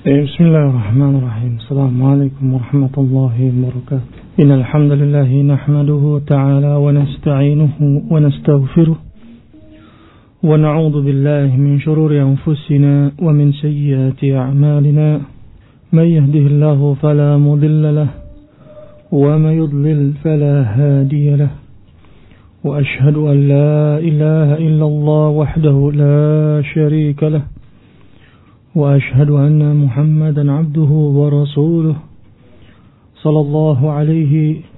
بسم الله الرحمن الرحيم. السلام عليكم ورحمة الله وبركاته. إن الحمد لله نحمده تعالى ونستعينه ونستغفره ونعوذ بالله من شرور أنفسنا ومن سيئات أعمالنا. من يهده الله فلا مضل له ومن يضلل فلا هادي له. وأشهد أن لا إله إلا الله وحده لا شريك له. وأشهد أن محمدا عبده ورسوله صلى الله عليه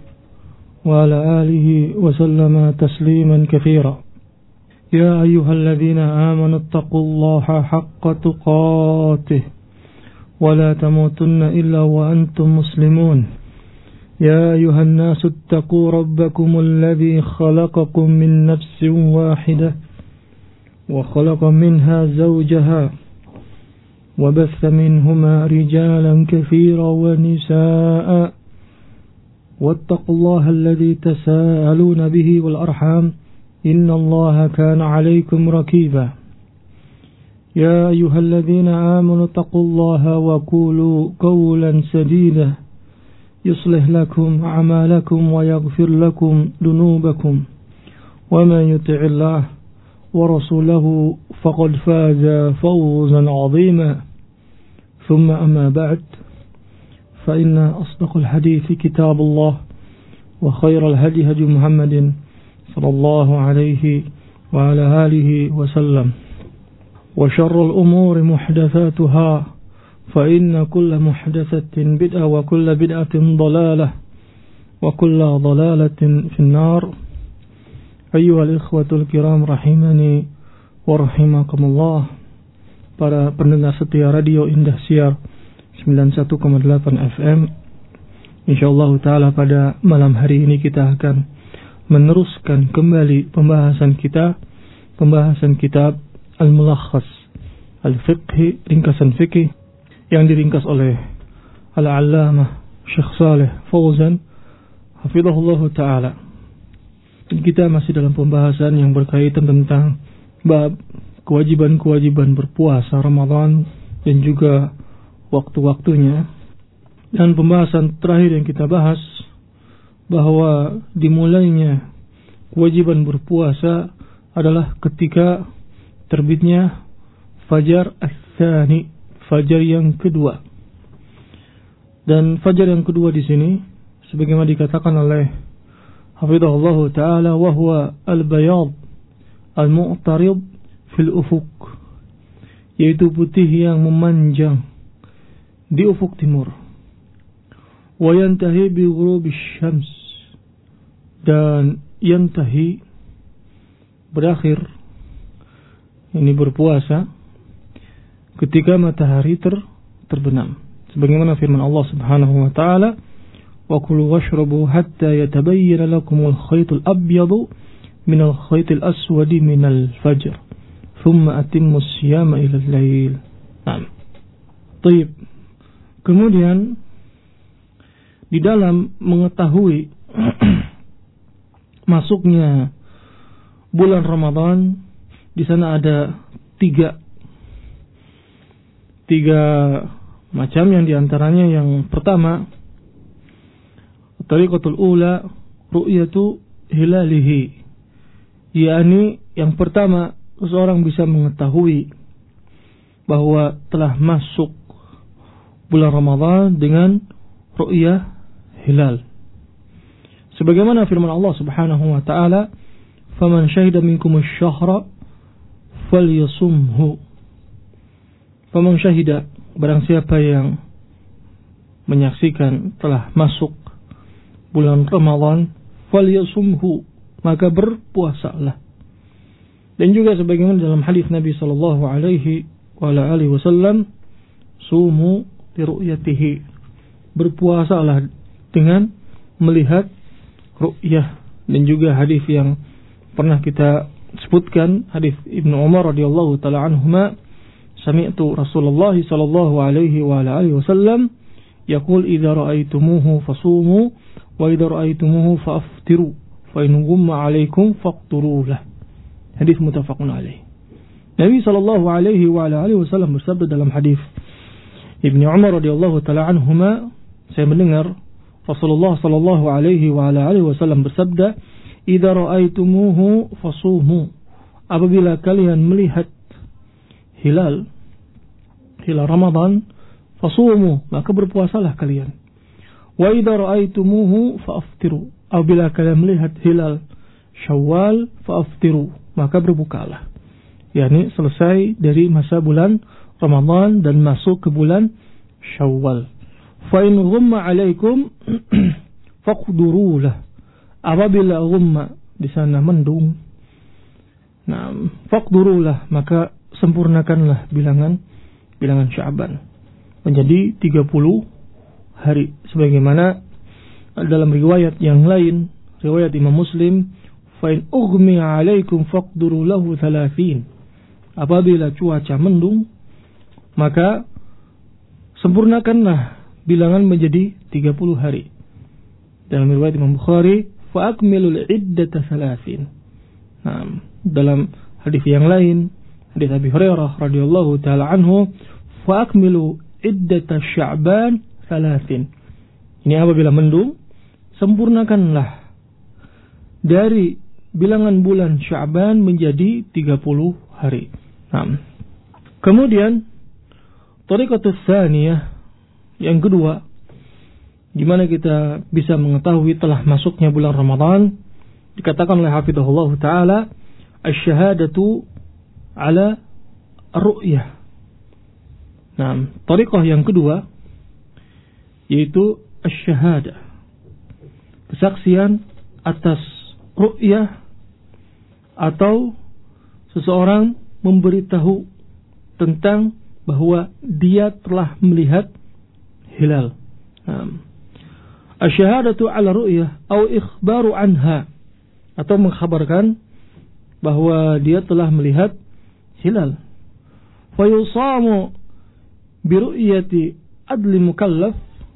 وعلى آله وسلم تسليما كثيرا. يا أيها الذين آمنوا اتقوا الله حق تقاته ولا تموتن إلا وأنتم مسلمون. يا أيها الناس اتقوا ربكم الذي خلقكم من نفس واحدة وخلق منها زوجها وبث منهما رجالا كثيرا ونساء واتقوا الله الذي تساءلون به والأرحام إن الله كان عليكم رقيبا. يا أيها الذين آمنوا اتقوا الله وقولوا قولا سديدا يصلح لكم أعمالكم ويغفر لكم ذنوبكم ومن يطع الله ورسوله فقد فاز فوزا عظيما. ثم أما بعد فإن أصدق الحديث كتاب الله وخير الهدي هدي محمد صلى الله عليه وعلى آله وسلم وشر الأمور محدثاتها فإن كل محدثة بدعة وكل بدعة ضلالة وكل ضلالة في النار. أيها الإخوة الكرام rahimani wa rahimakumullah. Para pendengar setia Radio Indah Siar 91,8 FM. Insyaallah taala pada malam hari ini kita akan meneruskan kembali pembahasan kitab Al-Mulakhas Al-Fiqhi, ringkasan fikih yang diringkas oleh Al-Allamah Syekh Saleh Fauzan hafizahullah taala. Kita masih dalam pembahasan yang berkaitan tentang bab kewajiban-kewajiban berpuasa Ramadan dan juga waktu-waktunya. Dan pembahasan terakhir yang kita bahas bahwa dimulainya kewajiban berpuasa adalah ketika terbitnya fajar ats-tsani, fajar yang kedua. Dan fajar yang kedua di sini sebagaimana dikatakan oleh hafizahullah taala wa huwa al-bayad al-mu'tarid fil ufuq, yaitu putih yang memanjang di ufuk timur. Wa yantahi bi ghurubi syams, dan yantahi berakhir ini berpuasa ketika matahari terbenam, sebagaimana firman Allah Subhanahu wa taala wa kulu washrabu hatta yatabayyana lakumul khaytul abyadu minal khaytil aswadi minal fajr thumma atimmus siyama ilal lail. Baik. Kemudian di dalam mengetahui masuknya bulan Ramadan, di sana ada tiga macam, yang diantaranya yang pertama tariqatul ula ru'yatu hilalihi, yakni yang pertama seseorang bisa mengetahui bahwa telah masuk bulan Ramadan dengan ru'yah hilal, sebagaimana firman Allah Subhanahu wa taala faman syahida minkum asy-syahra falyasumhu. Faman syahida, barang siapa yang menyaksikan telah masuk bulan Ramadan, falyasumhu, maka berpuasalah. Dan juga sebagaimana dalam hadis Nabi sallallahu alaihi wasallam, sumu li ru'yatihi, berpuasalah dengan melihat ru'yah. Dan juga hadis yang pernah kita sebutkan, hadis Ibnu Umar radhiyallahu taala anhuma, sami'tu Rasulullah sallallahu alaihi wasallam yaqul idza ra'aitumuhu fasumu wa idza ra'aitumuhu fa'aftiru fa in ghumma 'alaikum faqturu lah. Hadis muttafaqun alaih. Nabi sallallahu alaihi wasallam bersabda dalam hadis Ibnu Umar radhiyallahu taala anhuma, saya mendengar Rasulullah sallallahu alaihi wa ala alihi wasallam bersabda, "Idza ra'aitumuhu fasumu." Apabila kalian melihat hilal Ramadan, fasumu, maka berpuasalah kalian. Wa idza ra'aitumuhu fa'aftiru. Apabila kalian melihat hilal Syawal, fa'aftiru, maka berbukalah. yakni selesai dari masa bulan Ramadan dan masuk ke bulan Syawal. Fa in ghumma 'alaikum faqdurulah. Apabila ghumma di sana mendung, nah, faqdurulah, maka sempurnakanlah bilangan Sya'ban menjadi 30 hari sebagaimana dalam riwayat yang lain, riwayat Imam Muslim, fa in ughmiya 'alaikum faqduru lahu 30. Apabila cuaca mendung, maka sempurnakanlah bilangan menjadi 30 hari. Dalam riwayat Imam Bukhari, fa akmilul iddata 30. Nah, dalam hadis yang lain, hadis Abi Hurairah radhiyallahu taala anhu, fa akmilu iddata Sya'ban 30. Ini apabila mendung, sempurnakanlah dari bilangan bulan Sya'ban menjadi 30 hari. Nah, kemudian thariqatus tsaniyah, yang kedua, gimana kita bisa mengetahui telah masuknya bulan Ramadan? Dikatakan oleh hafizahullah taala, asy-syahadatu ala ru'yah. Nah, thariqah yang kedua yaitu asy-syahadah, kesaksian atas ru'yah, atau seseorang memberitahu tentang bahwa dia telah melihat hilal. Asy-syahadatu 'ala ru'yah atau ikhbaru anha, atau mengkhabarkan bahwa dia telah melihat hilal. Fa yusamu bi ru'yati adli mukallaf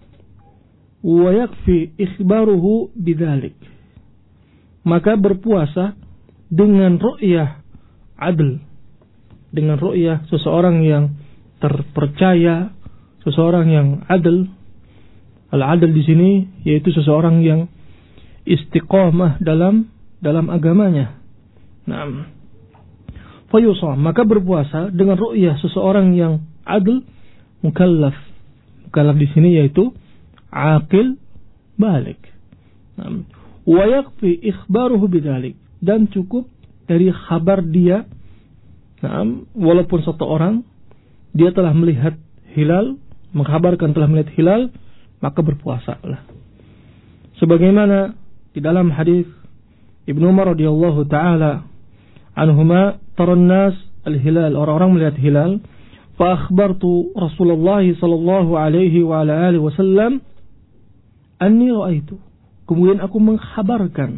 wa yakfi ikhbaruhu bidzalik. Maka berpuasa dengan ru'yah adl, dengan ru'yah seseorang yang terpercaya, seseorang yang adil. Al-adil di sini yaitu seseorang yang istiqamah dalam agamanya. Naam. Fayusam, maka berpuasa dengan ru'yah seseorang yang adil, mukallaf. Mukallaf di sini yaitu aqil, balik. Naam. Wa yakfi ikhbaruhu bidzalik, dan cukup dari kabar dia. Naam, walaupun satu orang dia telah melihat hilal, mengkabarkan telah melihat hilal, maka berpuasalah. Sebagaimana di dalam hadis Ibnu Umar radhiyallahu taala anhuma, taran nas al-hilal, orang-orang melihat hilal, fa akhbartu Rasulullah sallallahu alaihi wa ala alihi wasallam anni ra'aitu. Kemudian aku mengkhabarkan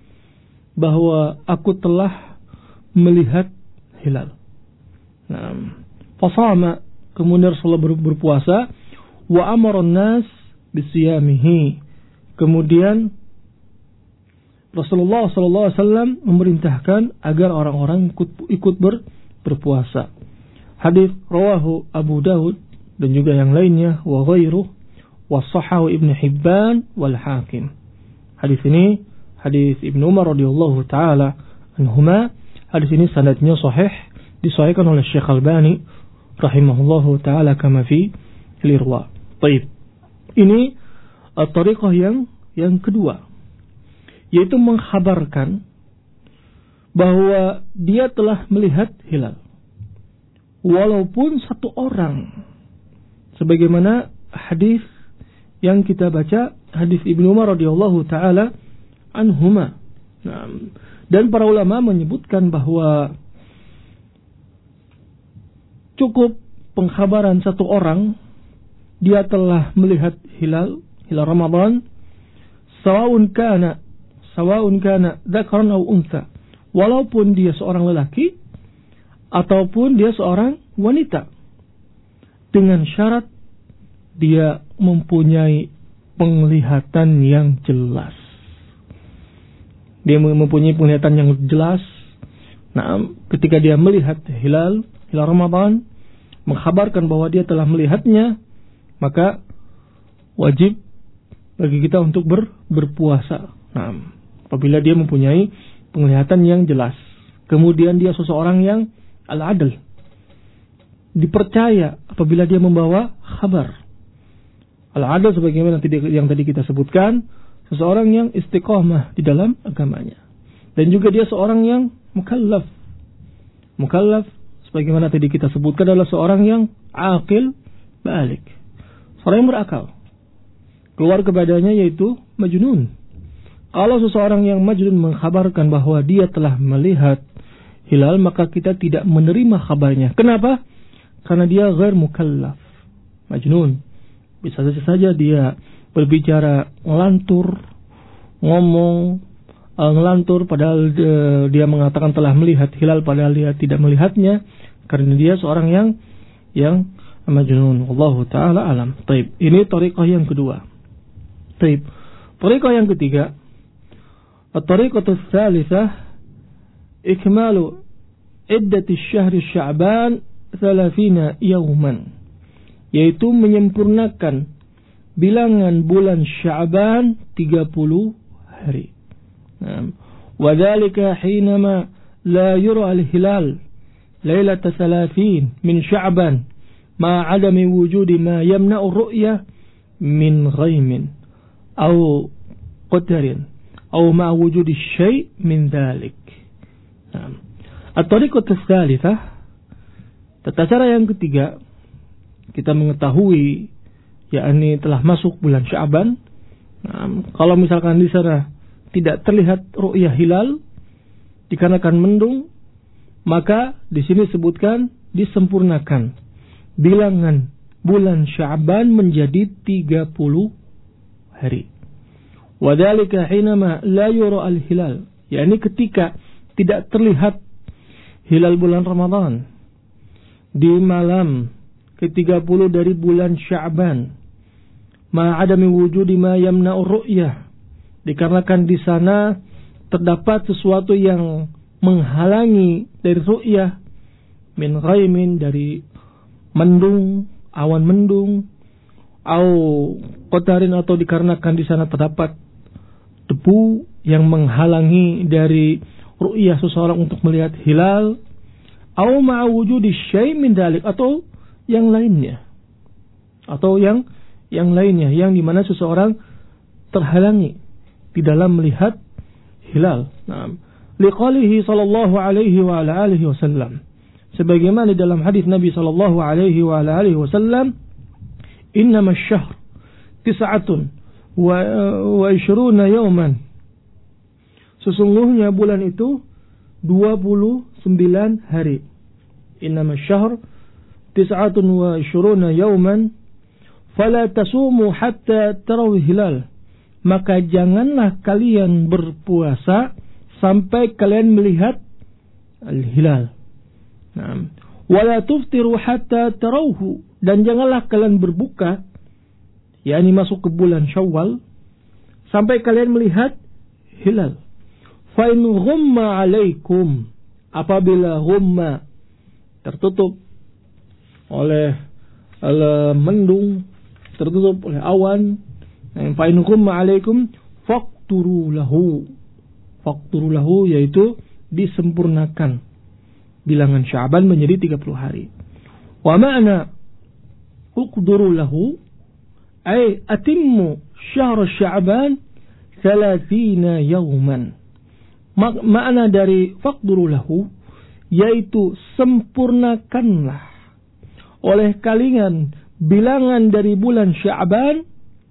bahwa aku telah melihat hilal. Nah, fasama, kemudian Rasulullah berpuasa, wa amara an-nas bisiyamihi. Kemudian Rasulullah sallallahu alaihi wasallam memerintahkan agar orang-orang ikut berpuasa. Hadis rawahu Abu Daud dan juga yang lainnya, wa ghairuh, wa sahahu Ibnu Hibban wal Hakim. Hadis ini hadis Ibnu Umar radhiyallahu taala anhuma. Hadis ini sanadnya sahih, disahihkan oleh Syekh Albani rahimahullahu taala kama fi al-Irwa. Baik. Ini thariqah yang kedua, yaitu mengkhabarkan bahwa dia telah melihat hilal walaupun satu orang, sebagaimana hadis yang kita baca, hadis Ibnu Umar radhiyallahu taala anhuma. Dan para ulama menyebutkan bahwa cukup pengkhabaran satu orang dia telah melihat hilal Ramadan, sawa'un kana dzakaran aw untha, walaupun dia seorang lelaki ataupun dia seorang wanita, dengan syarat dia mempunyai penglihatan yang jelas. Dia mempunyai penglihatan yang jelas. Nah, ketika dia melihat hilal Ramadan, mengkhabarkan bahwa dia telah melihatnya, maka wajib bagi kita untuk berpuasa. Nah, apabila dia mempunyai penglihatan yang jelas, kemudian dia seseorang yang al-adl, dipercaya apabila dia membawa kabar. Al-adl sebagaimana yang tadi kita sebutkan, seseorang yang istiqamah di dalam agamanya. Dan juga dia seorang yang mukallaf. Mukallaf sebagaimana tadi kita sebutkan adalah seorang yang aqil, balik. Seorang yang berakal. Keluar kepadanya yaitu majnun. Kalau seseorang yang majnun mengkhabarkan bahwa dia telah melihat hilal, maka kita tidak menerima kabarnya. Kenapa? Karena dia ghair mukallaf. Majnun. Bisa saja dia berbicara ngelantur, ngomong ngelantur padahal dia mengatakan telah melihat hilal padahal dia tidak melihatnya, karena dia seorang yang majnun. Wallahu taala alam. Taib. Ini thariqah yang kedua. Taib. Thariqah yang ketiga, at-thariqatu tsalitsah ikmalu iddati syahr Sya'ban 30 yawman, yaitu menyempurnakan bilangan bulan Sya'ban 30 hari. Wa dzalika hinama la yura al-hilal lailata 30 min Sya'ban ma 'adami wujudi ma yamna'u ar-ru'ya min ghaimin aw qadarin aw ma wujudi syai' min dzalik. At-tariqatu tsalitsah, tata cara yang ketiga, kita mengetahui yakni telah masuk bulan Sya'ban. Kalau misalkan di sana tidak terlihat ru'yah hilal dikarenakan mendung, maka di sini disebutkan disempurnakan bilangan bulan Sya'ban menjadi 30 hari. Wa dzalika hinama la yura al-hilal, yakni ketika tidak terlihat hilal bulan Ramadan di malam ke-30 dari bulan Sya'ban, ma'adami wujudi ma yamna'ur ru'yah, dikarenakan di sana terdapat sesuatu yang menghalangi dari ru'yah, min ghaimin, dari mendung, awan mendung, au qatarin, atau dikarenakan di sana terdapat debu yang menghalangi dari ru'yah seseorang untuk melihat hilal, au ma'a wujudi syai' min dzalik, atau yang lainnya, yang lainnya yang dimana seseorang terhalangi di dalam melihat hilal. Liqalihi sallallahu alaihi wa ala alihi wasallam, sebagaimana dalam hadis Nabi sallallahu alaihi wa ala alihi wasallam, innama asy-syahr 29 yawman, sesungguhnya bulan itu 29 hari. Innama asy-syahr 29 yawman fala tasumu hatta taraw hilal, maka janganlah kalian berpuasa sampai kalian melihat al-hilal. Wala tuftiru hatta tarawhu, dan janganlah kalian berbuka, yakni masuk ke bulan Syawal, sampai kalian melihat hilal. Fa in ghumma alaikum, apabila ghumma tertutup oleh mendung, tertutup oleh awan, fa in ghumma alaikum faqturu lahu, yaitu disempurnakan bilangan Sya'ban menjadi 30 hari. Wa ma'na uqduru lahu ay atimmu syahr Sya'ban 30 yawman. Makna dari faqduru lahu yaitu sempurnakanlah oleh kalian bilangan dari bulan Sya'ban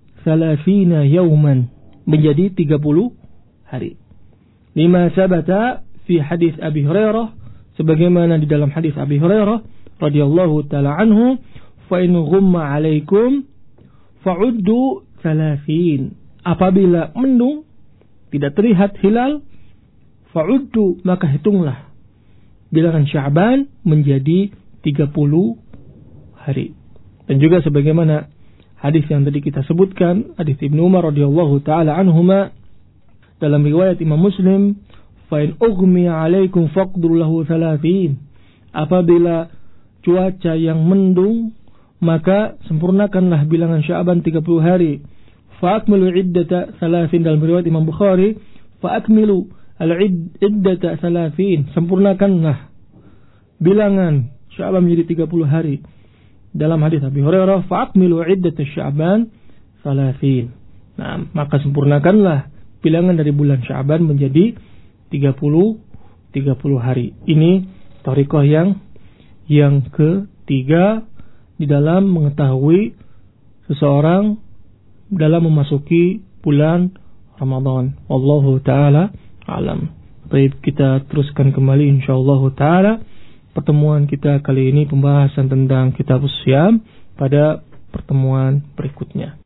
30 yawman menjadi 30 hari. Lima sabata fi hadis Abi Hurairah, sebagaimana di dalam hadis Abi Hurairah radhiyallahu taala anhu, fa in ghumma alaikum fa'uddu 30, apabila mendung tidak terlihat hilal, fa'uddu, maka hitunglah bilangan Sya'ban menjadi 30 hari. Dan juga sebagaimana hadis yang tadi kita sebutkan, hadis Ibnu Umar radhiyallahu taala anhuma, dalam riwayat Imam Muslim, fa in ughmiya alaikum faqduru lahu 30, apabila cuaca yang mendung maka sempurnakanlah bilangan Sya'ban 30 hari. Fa'akmilu iddata 30 dalam riwayat Imam Bukhari, fa'akmilu al-iddata 30, sempurnakanlah bilangan Sya'ban menjadi 30 hari. Dalam hadis Abi Hurairah, fa'akmilu iddata Sya'ban 30. Nah, maka sempurnakanlah bilangan dari bulan Sya'ban menjadi 30 hari. Ini thariqah yang ketiga di dalam mengetahui seseorang dalam memasuki bulan Ramadan. Wallahu ta'ala alam. Baik, kita teruskan kembali insyaallah ta'ala pertemuan kita kali ini, pembahasan tentang kitab Syam pada pertemuan berikutnya.